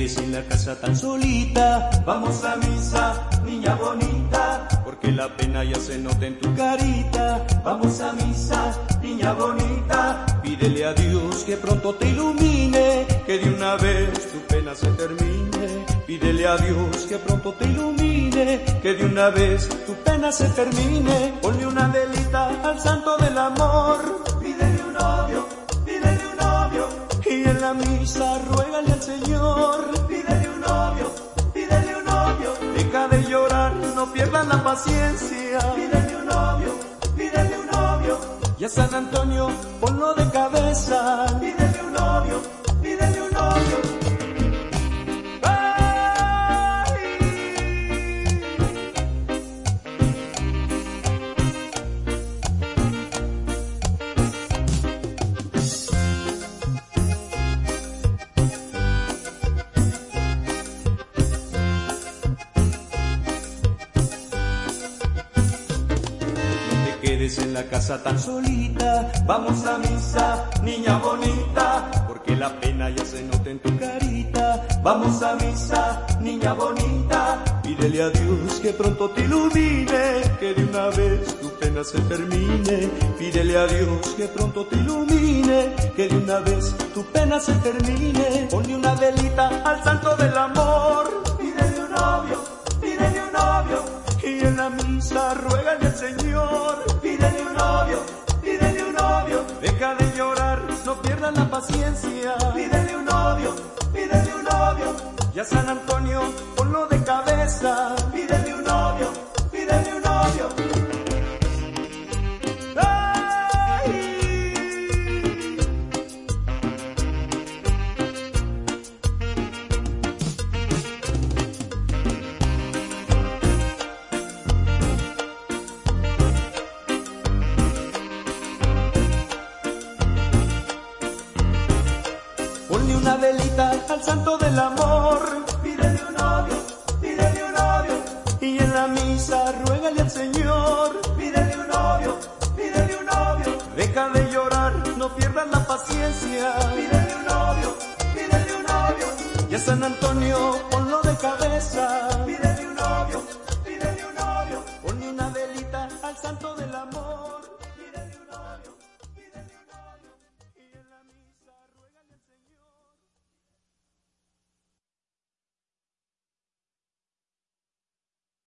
quedes en la casa tan solita. Vamos a misa, niña bonita, porque la pena ya se nota en tu carita. Vamos a misa, niña bonita, pídele a Dios que pronto te ilumine, que de una vez tu pena se termine. Pídele a Dios que pronto te ilumine, que de una vez tu pena se termine. Ponle una velita al santo del amor, pídele un novio, pídele un novio. Y en la misa ruégale al Señor, pídele un novio, pídele un novio. Deja de llorar, no pierdas la paciencia, pídele un novio, pídele un novio. Y a San Antonio ponlo de cabeza, pídele un novio, pídele un novio. Quedes en la casa tan solita. Vamos a misa, niña bonita, porque la pena ya se nota en tu carita. Vamos a misa, niña bonita, pídele a Dios que pronto te ilumine, que de una vez tu pena se termine. Pídele a Dios que pronto te ilumine, que de una vez tu pena se termine. Ponle una velita al santo del amor, pídele un novio, pídele un novio. Y en la misa ruégale al Señor, pídele un novio, pídele un novio. Deja de llorar, no pierdas la paciencia, pídele un novio, pídele un novio. Y a San Antonio ponlo de cabeza, pídele un novio, pídele un novio. Ponle una velita al santo del amor, pídele un novio, pídele un novio. Y en la misa ruégale al Señor, pídele un novio, pídele un novio. Deja de llorar, no pierdas la paciencia, pídele un novio, pídele un novio. Y a San Antonio ponlo de cabeza, pídele